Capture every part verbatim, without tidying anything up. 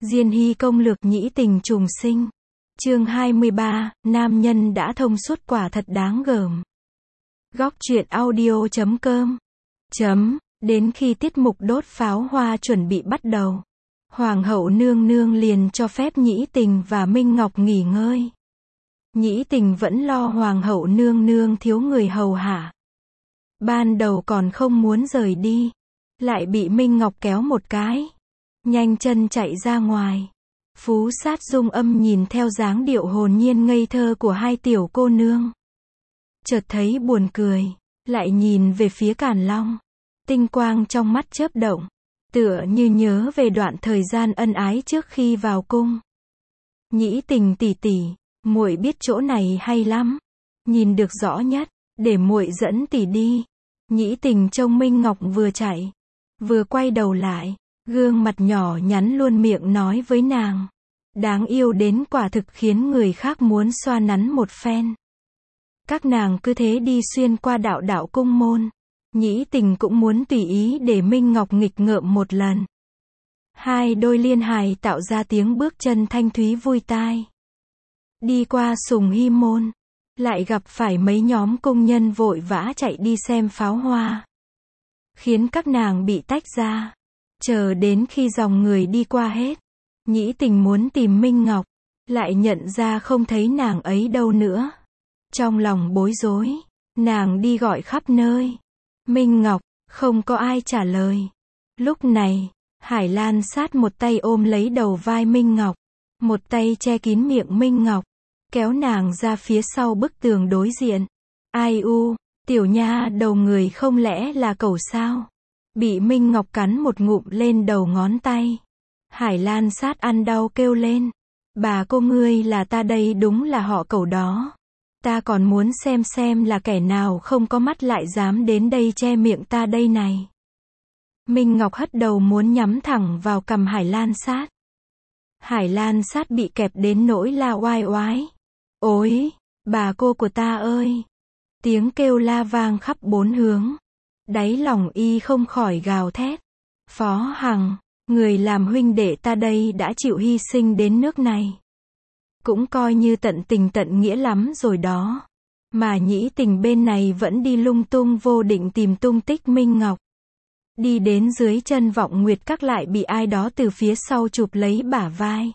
Diên hy công lược nhĩ tình trùng sinh. Chương hai mươi ba, nam nhân đã thông suốt quả thật đáng gờm. Góc truyện audio chấm com. Chấm, đến khi tiết mục đốt pháo hoa chuẩn bị bắt đầu, Hoàng hậu nương nương liền cho phép Nhĩ Tình và Minh Ngọc nghỉ ngơi. Nhĩ Tình vẫn lo Hoàng hậu nương nương thiếu người hầu hạ. Ban đầu còn không muốn rời đi, lại bị Minh Ngọc kéo một cái, nhanh chân chạy ra ngoài. Phú Sát Dung Âm nhìn theo dáng điệu hồn nhiên ngây thơ của hai tiểu cô nương, chợt thấy buồn cười, lại nhìn về phía Càn Long. Tinh quang trong mắt chớp động, tựa như nhớ về đoạn thời gian ân ái trước khi vào cung. Nhĩ Tình tỷ tỷ, muội biết chỗ này hay lắm, nhìn được rõ nhất, để muội dẫn tỷ đi. Nhĩ Tình trông Minh Ngọc vừa chạy, vừa quay đầu lại, gương mặt nhỏ nhắn luôn miệng nói với nàng. Đáng yêu đến quả thực khiến người khác muốn xoa nắn một phen. Các nàng cứ thế đi xuyên qua đạo đạo cung môn. Nhĩ Tình cũng muốn tùy ý để Minh Ngọc nghịch ngợm một lần. Hai đôi liên hài tạo ra tiếng bước chân thanh thúy vui tai. Đi qua Sùng Hy môn, lại gặp phải mấy nhóm cung nhân vội vã chạy đi xem pháo hoa, khiến các nàng bị tách ra. Chờ đến khi dòng người đi qua hết, Nhĩ Tình muốn tìm Minh Ngọc, lại nhận ra không thấy nàng ấy đâu nữa. Trong lòng bối rối, nàng đi gọi khắp nơi. Minh Ngọc, không có ai trả lời. Lúc này, Hải Lan Sát một tay ôm lấy đầu vai Minh Ngọc, một tay che kín miệng Minh Ngọc, kéo nàng ra phía sau bức tường đối diện. Ai u, tiểu nha đầu người không lẽ là cẩu sao? Bị Minh Ngọc cắn một ngụm lên đầu ngón tay. Hải Lan Sát ăn đau kêu lên. Bà cô ngươi là ta đây, đúng là họ cẩu đó. Ta còn muốn xem xem là kẻ nào không có mắt lại dám đến đây che miệng ta đây này. Minh Ngọc hất đầu muốn nhắm thẳng vào cằm Hải Lan Sát. Hải Lan Sát bị kẹp đến nỗi la oai oái. Ôi, bà cô của ta ơi! Tiếng kêu la vang khắp bốn hướng. Đáy lòng y không khỏi gào thét. Phó Hằng, người làm huynh đệ ta đây đã chịu hy sinh đến nước này, cũng coi như tận tình tận nghĩa lắm rồi đó. Mà Nhĩ Tình bên này vẫn đi lung tung vô định tìm tung tích Minh Ngọc. Đi đến dưới chân Vọng Nguyệt Các lại bị ai đó từ phía sau chụp lấy bả vai.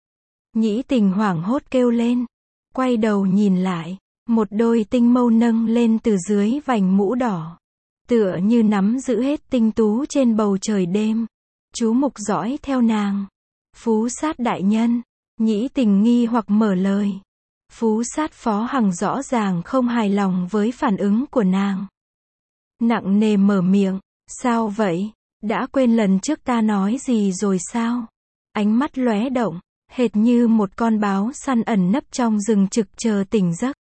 Nhĩ Tình hoảng hốt kêu lên, quay đầu nhìn lại, một đôi tinh mâu nâng lên từ dưới vành mũ đỏ, tựa như nắm giữ hết tinh tú trên bầu trời đêm, chú mục dõi theo nàng. Phú Sát đại nhân. Nhĩ Tình nghi hoặc mở lời. Phú Sát Phó Hằng rõ ràng không hài lòng với phản ứng của nàng, nặng nề mở miệng. Sao vậy? Đã quên lần trước ta nói gì rồi sao? Ánh mắt lóe động, hệt như một con báo săn ẩn nấp trong rừng trực chờ tỉnh giấc.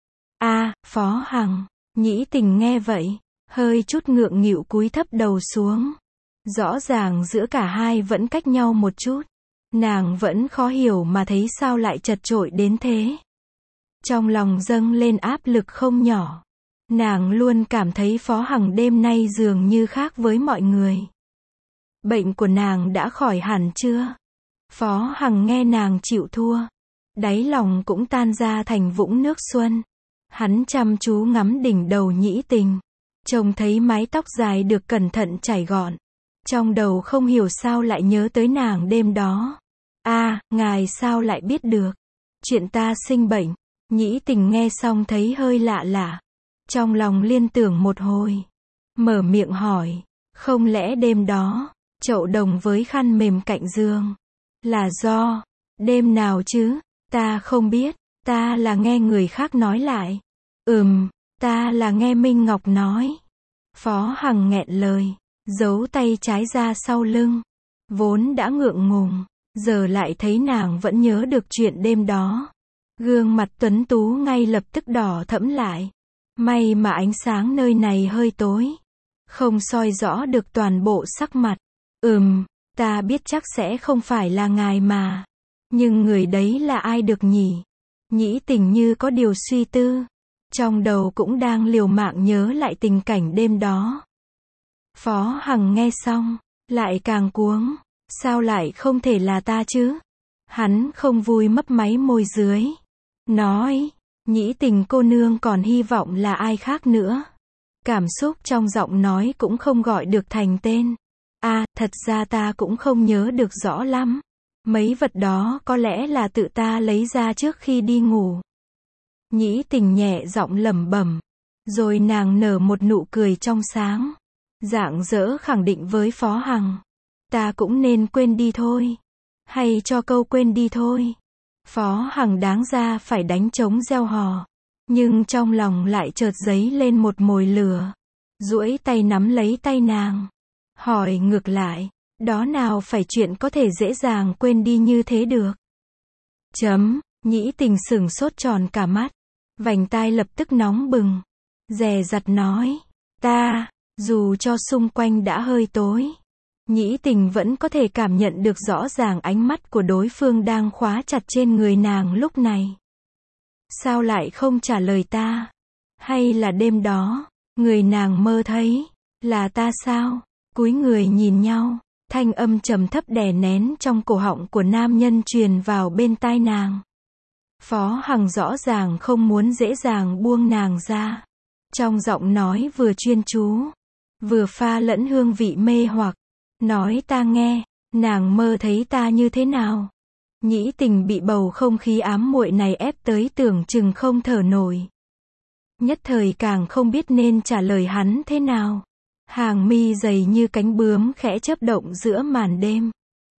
A, à, Phó Hằng. Nhĩ Tình nghe vậy, hơi chút ngượng nghịu cúi thấp đầu xuống. Rõ ràng giữa cả hai vẫn cách nhau một chút. Nàng vẫn khó hiểu mà thấy sao lại chật chội đến thế. Trong lòng dâng lên áp lực không nhỏ. Nàng luôn cảm thấy Phó Hằng đêm nay dường như khác với mọi người. Bệnh của nàng đã khỏi hẳn chưa? Phó Hằng nghe nàng chịu thua, đáy lòng cũng tan ra thành vũng nước xuân. Hắn chăm chú ngắm đỉnh đầu Nhĩ Tình, trông thấy mái tóc dài được cẩn thận chải gọn. Trong đầu không hiểu sao lại nhớ tới nàng đêm đó. A, à, ngài sao lại biết được chuyện ta sinh bệnh? Nhĩ Tình nghe xong thấy hơi lạ lạ, trong lòng liên tưởng một hồi, mở miệng hỏi, không lẽ đêm đó, chậu đồng với khăn mềm cạnh giường, là do, đêm nào chứ? Ta không biết, ta là nghe người khác nói lại. Ừm, ta là nghe Minh Ngọc nói. Phó Hằng nghẹn lời, giấu tay trái ra sau lưng, vốn đã ngượng ngùng, giờ lại thấy nàng vẫn nhớ được chuyện đêm đó. Gương mặt tuấn tú ngay lập tức đỏ thẫm lại. May mà ánh sáng nơi này hơi tối, không soi rõ được toàn bộ sắc mặt. Ừm, ta biết chắc sẽ không phải là ngài mà. Nhưng người đấy là ai được nhỉ? Nhĩ Tình như có điều suy tư, trong đầu cũng đang liều mạng nhớ lại tình cảnh đêm đó. Phó Hằng nghe xong, lại càng cuống. Sao lại không thể là ta chứ? Hắn không vui mấp máy môi dưới. Nói, Nhĩ Tình cô nương còn hy vọng là ai khác nữa. Cảm xúc trong giọng nói cũng không gọi được thành tên. À, thật ra ta cũng không nhớ được rõ lắm. Mấy vật đó có lẽ là tự ta lấy ra trước khi đi ngủ. Nhĩ Tình nhẹ giọng lẩm bẩm. Rồi nàng nở một nụ cười trong sáng. Rạng rỡ khẳng định với Phó Hằng. Ta cũng nên quên đi thôi. Hay cho câu quên đi thôi. Phó Hằng đáng ra phải đánh trống reo hò. Nhưng trong lòng lại chợt dấy lên một mồi lửa. Duỗi tay nắm lấy tay nàng. Hỏi ngược lại. Đó nào phải chuyện có thể dễ dàng quên đi như thế được. Chấm, Nhĩ Tình sửng sốt tròn cả mắt. Vành tai lập tức nóng bừng. Dè dặt nói. Ta, dù cho xung quanh đã hơi tối. Nhĩ Tình vẫn có thể cảm nhận được rõ ràng ánh mắt của đối phương đang khóa chặt trên người nàng lúc này. Sao lại không trả lời ta? Hay là đêm đó, người nàng mơ thấy, là ta sao? Cúi người nhìn nhau, thanh âm trầm thấp đè nén trong cổ họng của nam nhân truyền vào bên tai nàng. Phó Hằng rõ ràng không muốn dễ dàng buông nàng ra. Trong giọng nói vừa chuyên chú, vừa pha lẫn hương vị mê hoặc. Nói ta nghe, nàng mơ thấy ta như thế nào? Nhĩ Tình bị bầu không khí ám muội này ép tới tưởng chừng không thở nổi. Nhất thời càng không biết nên trả lời hắn thế nào. Hàng mi dày như cánh bướm khẽ chớp động giữa màn đêm.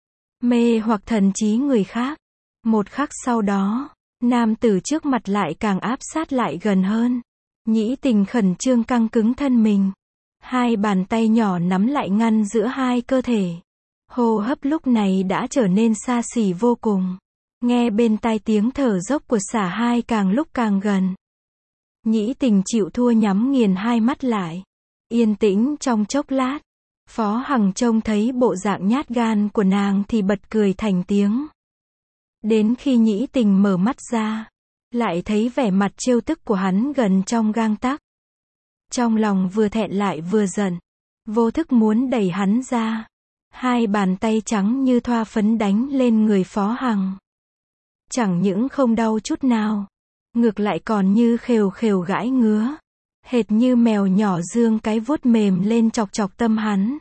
Mê hoặc thần trí người khác. Một khắc sau đó, nam tử trước mặt lại càng áp sát lại gần hơn. Nhĩ Tình khẩn trương căng cứng thân mình. Hai bàn tay nhỏ nắm lại ngăn giữa hai cơ thể. Hô hấp lúc này đã trở nên xa xỉ vô cùng. Nghe bên tai tiếng thở dốc của xả hai càng lúc càng gần. Nhĩ Tình chịu thua nhắm nghiền hai mắt lại. Yên tĩnh trong chốc lát. Phó Hằng trông thấy bộ dạng nhát gan của nàng thì bật cười thành tiếng. Đến khi Nhĩ Tình mở mắt ra, lại thấy vẻ mặt trêu tức của hắn gần trong gang tấc. Trong lòng vừa thẹn lại vừa giận. Vô thức muốn đẩy hắn ra. Hai bàn tay trắng như thoa phấn đánh lên người Phó Hằng. Chẳng những không đau chút nào. Ngược lại còn như khều khều gãi ngứa. Hệt như mèo nhỏ giương cái vuốt mềm lên chọc chọc tâm hắn.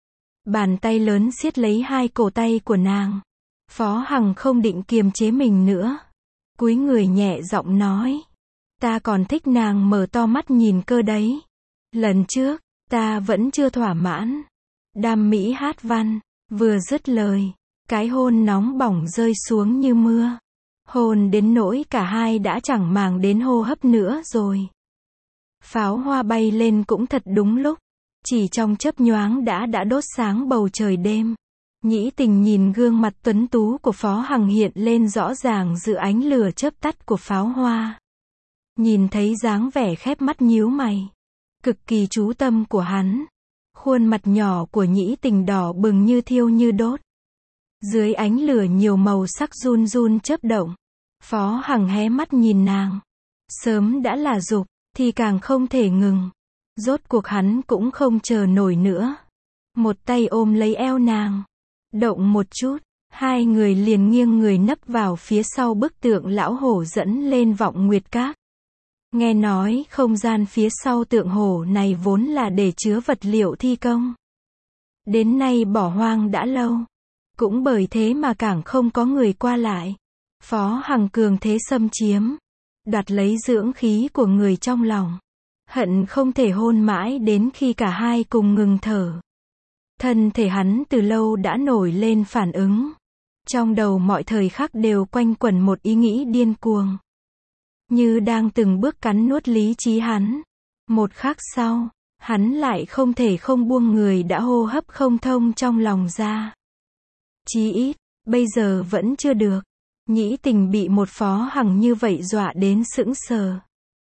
Bàn tay lớn siết lấy hai cổ tay của nàng. Phó Hằng không định kiềm chế mình nữa. Cúi người nhẹ giọng nói. Ta còn thích nàng mở to mắt nhìn cơ đấy. Lần trước, ta vẫn chưa thỏa mãn. Đam mỹ hát văn. Vừa dứt lời, cái hôn nóng bỏng rơi xuống như mưa. Hôn đến nỗi cả hai đã chẳng màng đến hô hấp nữa rồi. Pháo hoa bay lên cũng thật đúng lúc. Chỉ trong chớp nhoáng đã đã đốt sáng bầu trời đêm. Nhĩ Tình nhìn gương mặt tuấn tú của Phó Hằng hiện lên rõ ràng giữa ánh lửa chớp tắt của pháo hoa. Nhìn thấy dáng vẻ khép mắt nhíu mày. Cực kỳ chú tâm của hắn. Khuôn mặt nhỏ của Nhĩ Tình đỏ bừng như thiêu như đốt. Dưới ánh lửa nhiều màu sắc run run chớp động. Phó Hằng hé mắt nhìn nàng. Sớm đã là dục, thì càng không thể ngừng. Rốt cuộc hắn cũng không chờ nổi nữa. Một tay ôm lấy eo nàng. Động một chút, hai người liền nghiêng người nấp vào phía sau bức tượng lão hổ dẫn lên vọng nguyệt các. Nghe nói không gian phía sau tượng hổ này vốn là để chứa vật liệu thi công. Đến nay bỏ hoang đã lâu. Cũng bởi thế mà càng không có người qua lại. Phó Hằng cường thế xâm chiếm. Đoạt lấy dưỡng khí của người trong lòng. Hận không thể hôn mãi đến khi cả hai cùng ngừng thở. Thân thể hắn từ lâu đã nổi lên phản ứng. Trong đầu mọi thời khắc đều quanh quẩn một ý nghĩ điên cuồng. Như đang từng bước cắn nuốt lý trí hắn. Một khắc sau, hắn lại không thể không buông người đã hô hấp không thông trong lòng ra. Chí ít, bây giờ vẫn chưa được. Nhĩ Tình bị một Phó Hằng như vậy dọa đến sững sờ.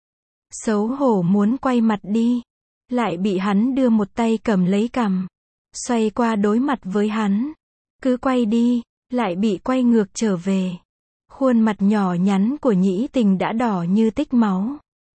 Xấu hổ muốn quay mặt đi. Lại bị hắn đưa một tay cầm lấy cằm. Xoay qua đối mặt với hắn. Cứ quay đi, lại bị quay ngược trở về. Khuôn mặt nhỏ nhắn của Nhĩ Tình đã đỏ như tích máu.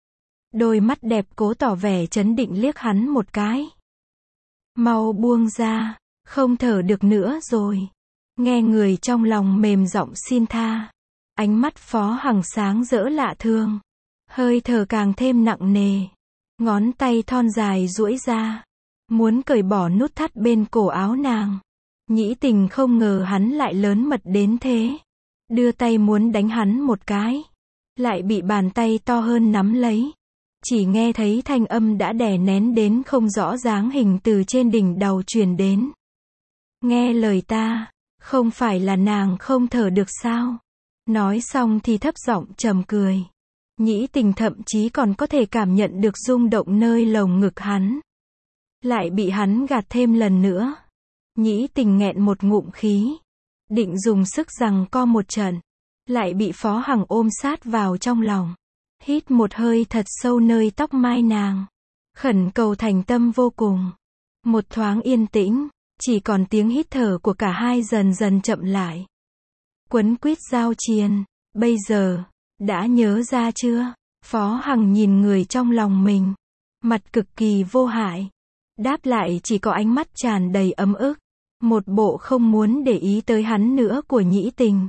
Đôi mắt đẹp cố tỏ vẻ trấn định liếc hắn một cái. Mau buông ra, không thở được nữa rồi. Nghe người trong lòng mềm giọng xin tha. Ánh mắt Phó Hằng sáng rỡ lạ thường. Hơi thở càng thêm nặng nề. Ngón tay thon dài duỗi ra. Muốn cởi bỏ nút thắt bên cổ áo nàng. Nhĩ Tình không ngờ hắn lại lớn mật đến thế. Đưa tay muốn đánh hắn một cái. Lại bị bàn tay to hơn nắm lấy. Chỉ nghe thấy thanh âm đã đè nén đến không rõ dáng hình từ trên đỉnh đầu truyền đến. Nghe lời ta, không phải là nàng không thở được sao? Nói xong thì thấp giọng trầm cười. Nhĩ Tình thậm chí còn có thể cảm nhận được rung động nơi lồng ngực hắn. Lại bị hắn gạt thêm lần nữa. Nhĩ Tình nghẹn một ngụm khí. Định dùng sức giằng co một trận. Lại bị Phó Hằng ôm sát vào trong lòng. Hít một hơi thật sâu nơi tóc mai nàng. Khẩn cầu thành tâm vô cùng. Một thoáng yên tĩnh. Chỉ còn tiếng hít thở của cả hai dần dần chậm lại. Quấn quýt giao triền. Bây giờ, đã nhớ ra chưa? Phó Hằng nhìn người trong lòng mình. Mặt cực kỳ vô hại. Đáp lại chỉ có ánh mắt tràn đầy ấm ức. Một bộ không muốn để ý tới hắn nữa của Nhĩ Tình.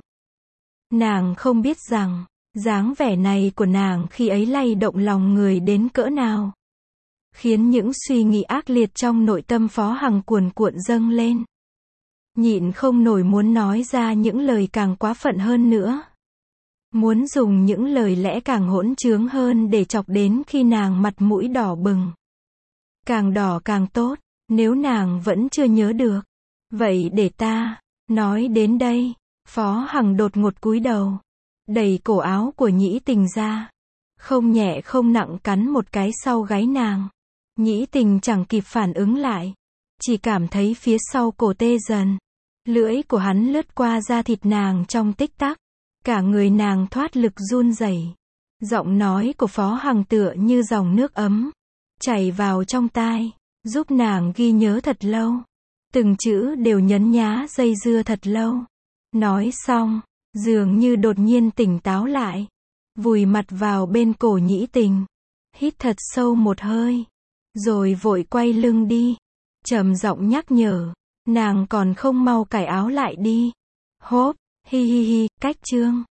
Nàng không biết rằng, dáng vẻ này của nàng khi ấy lay động lòng người đến cỡ nào. Khiến những suy nghĩ ác liệt trong nội tâm Phó Hằng cuồn cuộn dâng lên. Nhịn không nổi muốn nói ra những lời càng quá phận hơn nữa. Muốn dùng những lời lẽ càng hỗn trướng hơn để chọc đến khi nàng mặt mũi đỏ bừng. Càng đỏ càng tốt, nếu nàng vẫn chưa nhớ được. Vậy để ta, nói đến đây, Phó Hằng đột ngột cúi đầu. Đẩy cổ áo của Nhĩ Tình ra. Không nhẹ không nặng cắn một cái sau gáy nàng. Nhĩ Tình chẳng kịp phản ứng lại. Chỉ cảm thấy phía sau cổ tê dần. Lưỡi của hắn lướt qua da thịt nàng trong tích tắc. Cả người nàng thoát lực run rẩy. Giọng nói của Phó Hằng tựa như dòng nước ấm. Chảy vào trong tai. Giúp nàng ghi nhớ thật lâu. Từng chữ đều nhấn nhá dây dưa thật lâu. Nói xong, dường như đột nhiên tỉnh táo lại. Vùi mặt vào bên cổ Nhĩ Tình. Hít thật sâu một hơi. Rồi vội quay lưng đi. Trầm giọng nhắc nhở. Nàng còn không mau cởi áo lại đi. Hốp, hi hi hi, cách chương.